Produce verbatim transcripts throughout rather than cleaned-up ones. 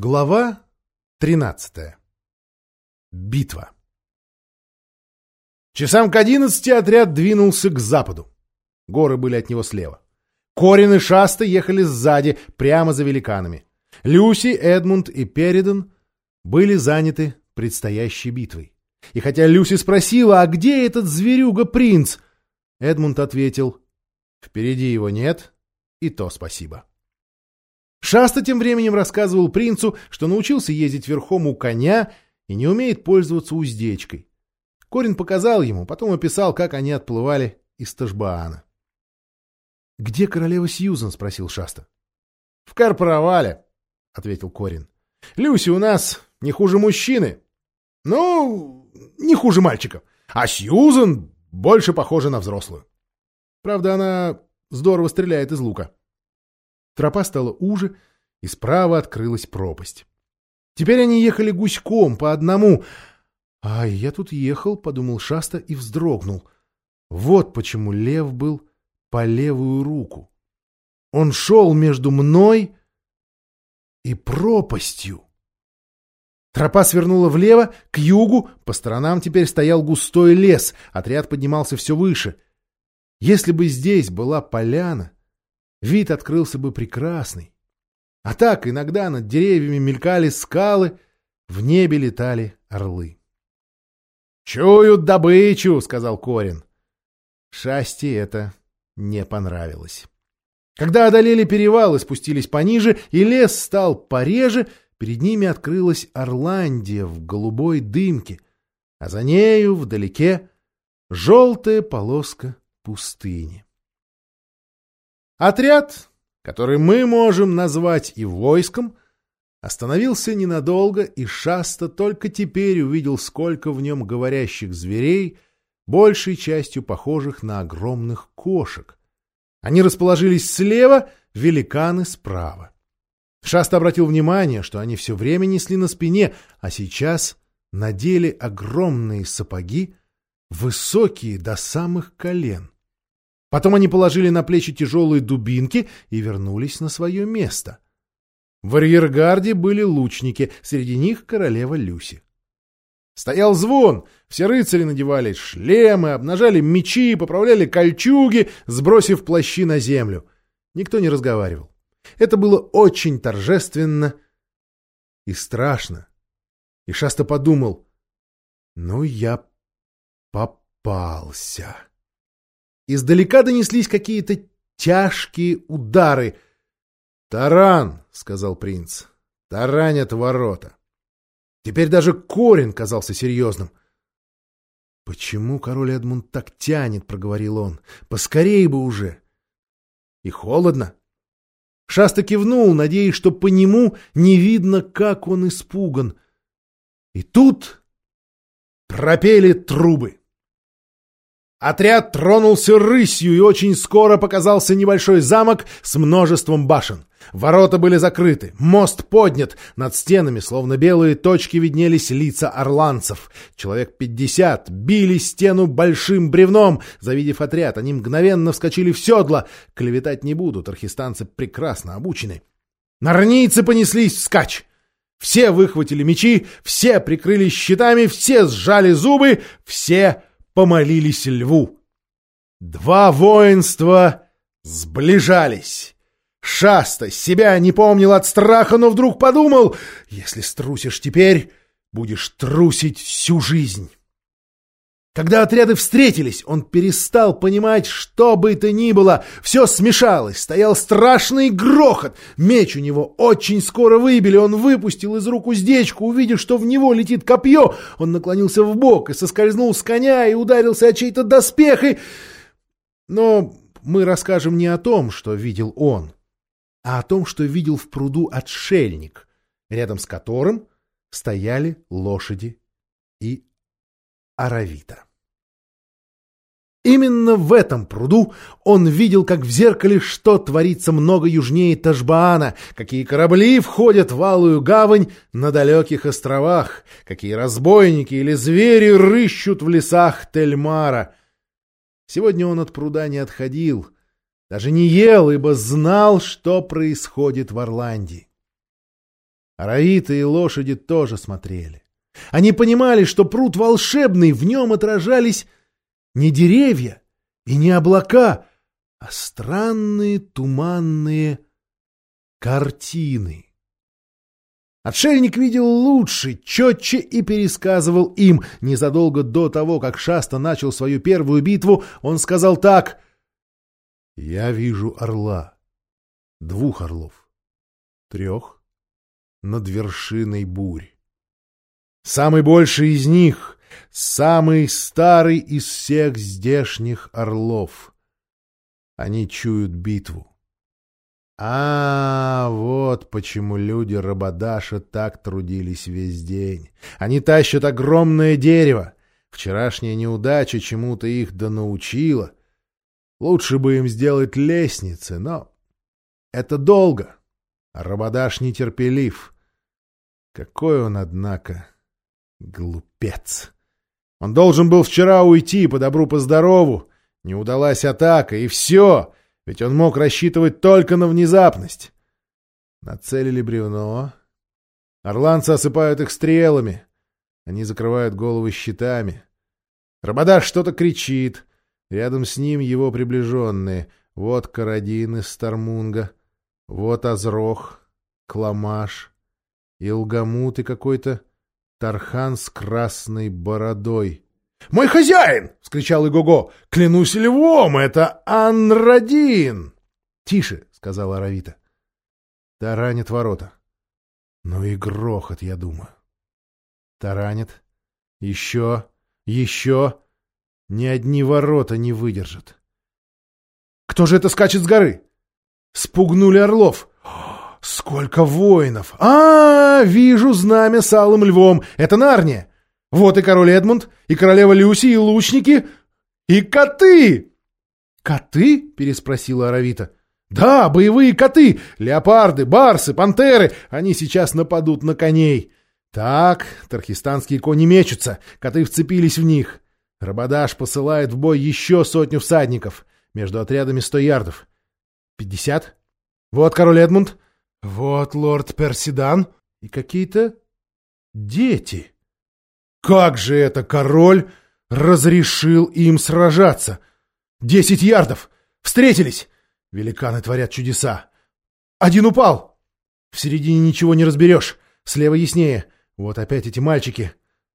Глава тринадцатая. Битва. Часам к одиннадцати отряд двинулся к западу. Горы были от него слева. Корин и Шаста ехали сзади, прямо за великанами. Люси, Эдмунд и Перидон были заняты предстоящей битвой. И хотя Люси спросила, а где этот зверюга-принц, Эдмунд ответил, впереди его нет, и то спасибо. Шаста тем временем рассказывал принцу, что научился ездить верхом у коня и не умеет пользоваться уздечкой. Корин показал ему, потом описал, как они отплывали из Ташбаана. — Где королева Сьюзан? — спросил Шаста. — В Карпаравале, — ответил Корин. — Люси у нас не хуже мужчины. Ну, не хуже мальчика. А Сьюзан больше похожа на взрослую. Правда, она здорово стреляет из лука. Тропа стала уже, и справа открылась пропасть. Теперь они ехали гуськом, по одному. — А я тут ехал, — подумал Шаста и вздрогнул. Вот почему лев был по левую руку. Он шел между мной и пропастью. Тропа свернула влево, к югу, по сторонам теперь стоял густой лес, отряд поднимался все выше. Если бы здесь была поляна, вид открылся бы прекрасный. А так иногда над деревьями мелькали скалы, в небе летали орлы. — Чуют добычу, — сказал Корин. Шасте это не понравилось. Когда одолели перевал и спустились пониже, и лес стал пореже, перед ними открылась Орландия в голубой дымке, а за нею вдалеке желтая полоска пустыни. Отряд, который мы можем назвать и войском, остановился ненадолго, и Шаста только теперь увидел, сколько в нем говорящих зверей, большей частью похожих на огромных кошек. Они расположились слева, великаны справа. Шаста обратил внимание, что они все время несли на спине, а сейчас надели огромные сапоги, высокие до самых колен. Потом они положили на плечи тяжелые дубинки и вернулись на свое место. В арьергарде были лучники, среди них королева Люси. Стоял звон, все рыцари надевали шлемы, обнажали мечи, поправляли кольчуги, сбросив плащи на землю. Никто не разговаривал. Это было очень торжественно и страшно. И Шаста подумал, ну я попался. Издалека донеслись какие-то тяжкие удары. «Таран!» — сказал принц. «Таранят ворота!» Теперь даже Корин казался серьезным. «Почему король Эдмунд так тянет?» — проговорил он. «Поскорей бы уже!» «И холодно!» Шаста кивнул, надеясь, что по нему не видно, как он испуган. И тут пропели трубы. Отряд тронулся рысью, и очень скоро показался небольшой замок с множеством башен. Ворота были закрыты, мост поднят, над стенами, словно белые точки, виднелись лица орланцев. Человек пятьдесят били стену большим бревном. Завидев отряд, они мгновенно вскочили в седла. Клеветать не будут, архистанцы прекрасно обучены. Нарнийцы понеслись вскачь. Все выхватили мечи, все прикрылись щитами, все сжали зубы, все помолились льву. Два воинства сближались. Шаста себя не помнил от страха, но вдруг подумал, если струсишь теперь, будешь трусить всю жизнь. Когда отряды встретились, он перестал понимать, что бы то ни было. Все смешалось, стоял страшный грохот. Меч у него очень скоро выбили, он выпустил из рук уздечку, увидев, что в него летит копье. Он наклонился вбок и соскользнул с коня и ударился о чей-то доспех. И... Но мы расскажем не о том, что видел он, а о том, что видел в пруду отшельник, рядом с которым стояли лошади и Аравита. Именно в этом пруду он видел, как в зеркале, что творится много южнее Ташбаана, какие корабли входят в Алую гавань на далеких островах, какие разбойники или звери рыщут в лесах Тельмара. Сегодня он от пруда не отходил, даже не ел, ибо знал, что происходит в Орландии. Аравиты и лошади тоже смотрели. Они понимали, что пруд волшебный, в нем отражались не деревья и не облака, а странные туманные картины. Отшельник видел лучше, четче и пересказывал им. Незадолго до того, как Шаста начал свою первую битву, он сказал так: «Я вижу орла, двух орлов, трех, над вершиной бурь. Самый больший из них, самый старый из всех здешних орлов. Они чуют битву. А, вот почему люди Рабадаша так трудились весь день. Они тащат огромное дерево. Вчерашняя неудача чему-то их да научила. Лучше бы им сделать лестницы, но это долго. А Рабадаш нетерпелив. Какой он, однако, глупец. Он должен был вчера уйти по добру по здорову. Не удалась атака, и все. Ведь он мог рассчитывать только на внезапность. Нацелили бревно. Орланцы осыпают их стрелами. Они закрывают головы щитами. Рабадаш что-то кричит. Рядом с ним его приближенные. Вот Карадин из Стармунга. Вот Азрох, Кламаш, Илгамут и какой-то Тархан с красной бородой. «Мой хозяин!» — вскричал Игого. «Клянусь львом, это Анрадин!» «Тише!» — сказала Аравита. Таранит ворота. Ну и грохот, я думаю. Таранит. Еще, еще. Ни одни ворота не выдержат. Кто же это скачет с горы? Спугнули орлов. Сколько воинов! А, вижу знамя с алым львом. Это Нарния. Вот и король Эдмунд, и королева Люси, и лучники, и коты! Коты? Переспросила Аравита. Да, боевые коты, леопарды, барсы, пантеры. Они сейчас нападут на коней. Так, тархистанские кони мечутся, коты вцепились в них. Рабадаш посылает в бой еще сотню всадников. Между отрядами сто ярдов. Пятьдесят. Вот король Эдмунд. Вот лорд Персидан. И какие-то дети. Как же это король разрешил им сражаться? Десять ярдов. Встретились. Великаны творят чудеса. Один упал. В середине ничего не разберешь. Слева яснее. Вот опять эти мальчики.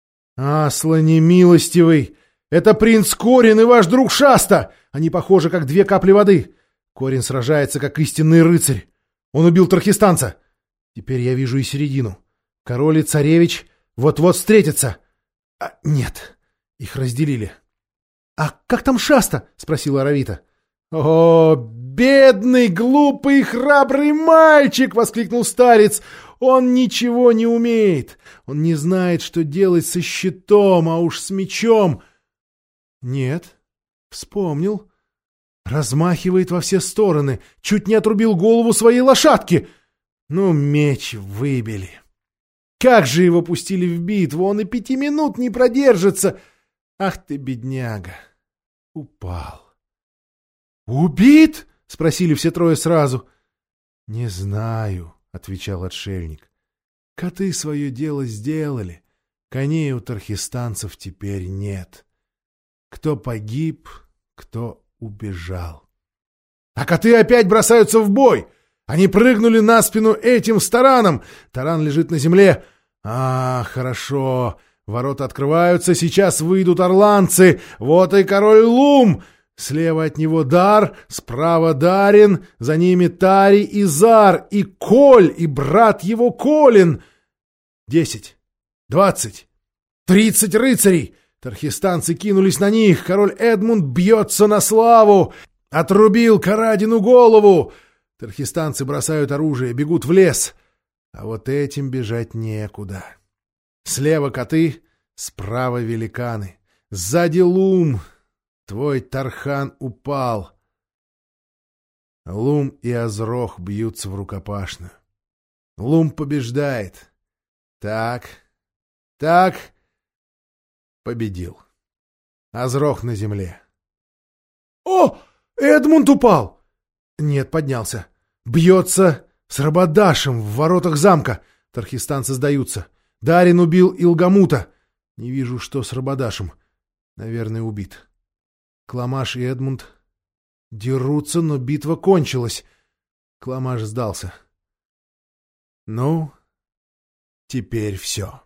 Асла немилостивый. Это принц Корин и ваш друг Шаста. Они похожи, как две капли воды. Корин сражается, как истинный рыцарь. Он убил тархистанца. Теперь я вижу и середину. Король и царевич вот-вот встретятся. А, нет, их разделили. — А как там Шаста? — спросила Аравита. — О, бедный, глупый, храбрый мальчик! — воскликнул старец. — Он ничего не умеет. Он не знает, что делать со щитом, а уж с мечом. — Нет, вспомнил. Размахивает во все стороны. Чуть не отрубил голову своей лошадки. Ну, меч выбили. Как же его пустили в битву, он и пяти минут не продержится. Ах ты, бедняга. Упал. Убит? — спросили все трое сразу. — Не знаю, — отвечал отшельник. Коты свое дело сделали. Коней у тархистанцев теперь нет. Кто погиб, кто убежал. А коты опять бросаются в бой. Они прыгнули на спину этим с тараном. Таран лежит на земле. А, хорошо. Ворота открываются. Сейчас выйдут орланцы. Вот и король Лум. Слева от него Дар, справа Дарин, за ними Тари и Зар, и Коль, и брат его Колин. Десять, двадцать, тридцать рыцарей. Тархистанцы кинулись на них. Король Эдмунд бьется на славу. Отрубил Карадину голову. Тархистанцы бросают оружие, бегут в лес. А вот этим бежать некуда. Слева коты, справа великаны. Сзади Лум. Твой Тархан упал. Лум и Азрох бьются в рукопашную. Лум побеждает. Так, так, победил. Азрох на земле. О, Эдмунд упал! Нет, поднялся. Бьется с Рабадашем в воротах замка. Тархистанцы сдаются. Дарин убил Илгамута. Не вижу, что с Рабадашем. Наверное, убит. Кламаш и Эдмунд дерутся, но битва кончилась. Кламаш сдался. Ну, теперь все.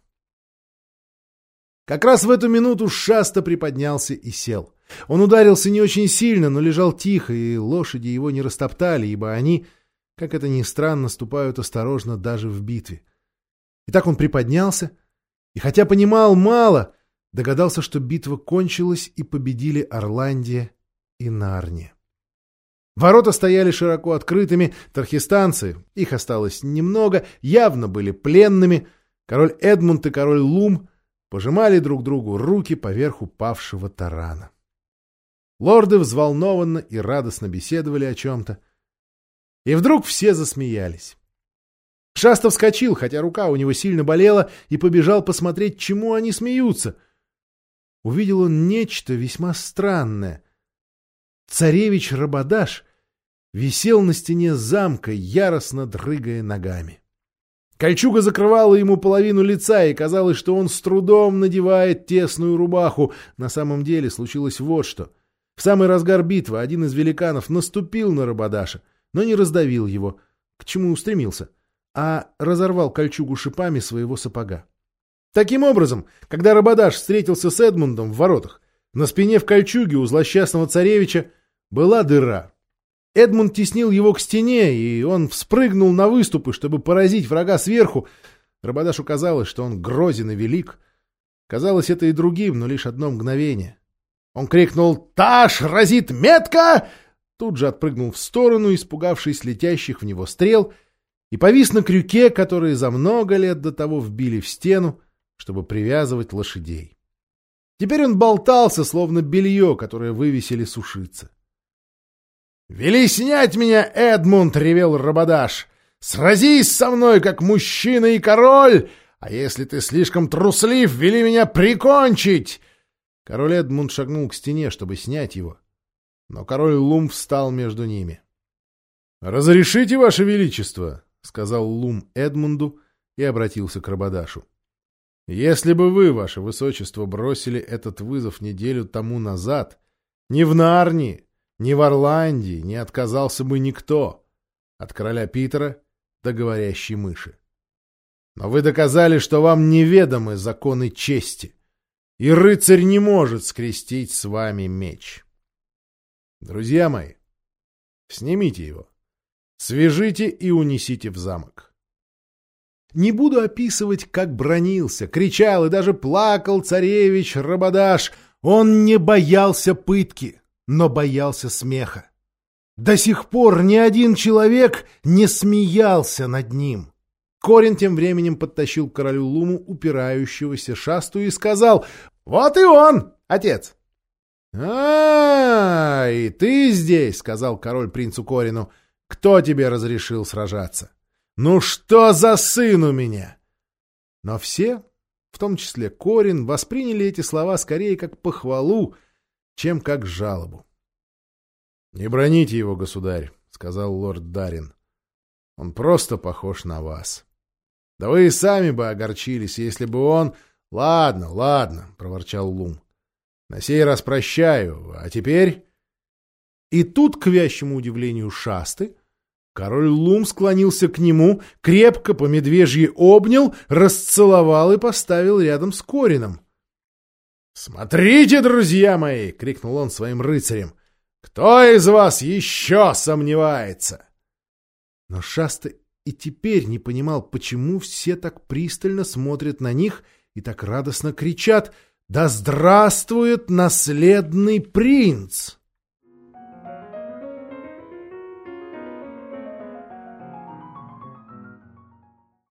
Как раз в эту минуту Шаста приподнялся и сел. Он ударился не очень сильно, но лежал тихо, и лошади его не растоптали, ибо они, как это ни странно, ступают осторожно даже в битве. И так он приподнялся, и хотя понимал мало, догадался, что битва кончилась и победили Орландия и Нарния. Ворота стояли широко открытыми, тархистанцы, их осталось немного, явно были пленными. Король Эдмунд и король Лум пожимали друг другу руки поверх упавшего тарана. Лорды взволнованно и радостно беседовали о чем-то. И вдруг все засмеялись. Шаста вскочил, хотя рука у него сильно болела, и побежал посмотреть, чему они смеются. Увидел он нечто весьма странное. Царевич Рабадаш висел на стене замка, яростно дрыгая ногами. Кольчуга закрывала ему половину лица, и казалось, что он с трудом надевает тесную рубаху. На самом деле случилось вот что. В самый разгар битвы один из великанов наступил на Рабадаша, но не раздавил его, к чему устремился, а разорвал кольчугу шипами своего сапога. Таким образом, когда Рабадаш встретился с Эдмундом в воротах, на спине в кольчуге у злосчастного царевича была дыра. Эдмунд теснил его к стене, и он вспрыгнул на выступы, чтобы поразить врага сверху. Рабадашу казалось, что он грозен и велик. Казалось это и другим, но лишь одно мгновение. Он крикнул «Таш разит метко!», тут же отпрыгнул в сторону, испугавшись летящих в него стрел, и повис на крюке, которые за много лет до того вбили в стену, чтобы привязывать лошадей. Теперь он болтался, словно белье, которое вывесили сушиться. «Вели снять меня, Эдмунд!» — ревел Рабадаш. «Сразись со мной, как мужчина и король! А если ты слишком труслив, вели меня прикончить!» Король Эдмунд шагнул к стене, чтобы снять его. Но король Лум встал между ними. «Разрешите, ваше величество!» — сказал Лум Эдмунду и обратился к Рабадашу. «Если бы вы, ваше высочество, бросили этот вызов неделю тому назад, ни в Нарнии, ни в Орландии не отказался бы никто, от короля Питера до говорящей мыши. Но вы доказали, что вам неведомы законы чести, и рыцарь не может скрестить с вами меч. Друзья мои, снимите его, свяжите и унесите в замок». Не буду описывать, как бранился, кричал и даже плакал царевич Рабадаш. Он не боялся пытки, но боялся смеха. До сих пор ни один человек не смеялся над ним. Корин тем временем подтащил к королю Луму упирающегося Шасту и сказал: «Вот и он, отец!» «А, и ты здесь!» — сказал король принцу Корину. «Кто тебе разрешил сражаться? Ну что за сын у меня?» Но все, в том числе Корин, восприняли эти слова скорее как похвалу, чем как жалобу. «Не броните его, государь», — сказал лорд Дарин. «Он просто похож на вас. Да вы и сами бы огорчились, если бы он...» «Ладно, ладно», — проворчал Лум. «На сей раз прощаю, а теперь...» И тут, к вящему удивлению Шасты, король Лум склонился к нему, крепко по медвежьи обнял, расцеловал и поставил рядом с Корином. «Смотрите, друзья мои!» — крикнул он своим рыцарям. «Кто из вас еще сомневается?» Но Шаста и теперь не понимал, почему все так пристально смотрят на них и так радостно кричат: «Да здравствует наследный принц!»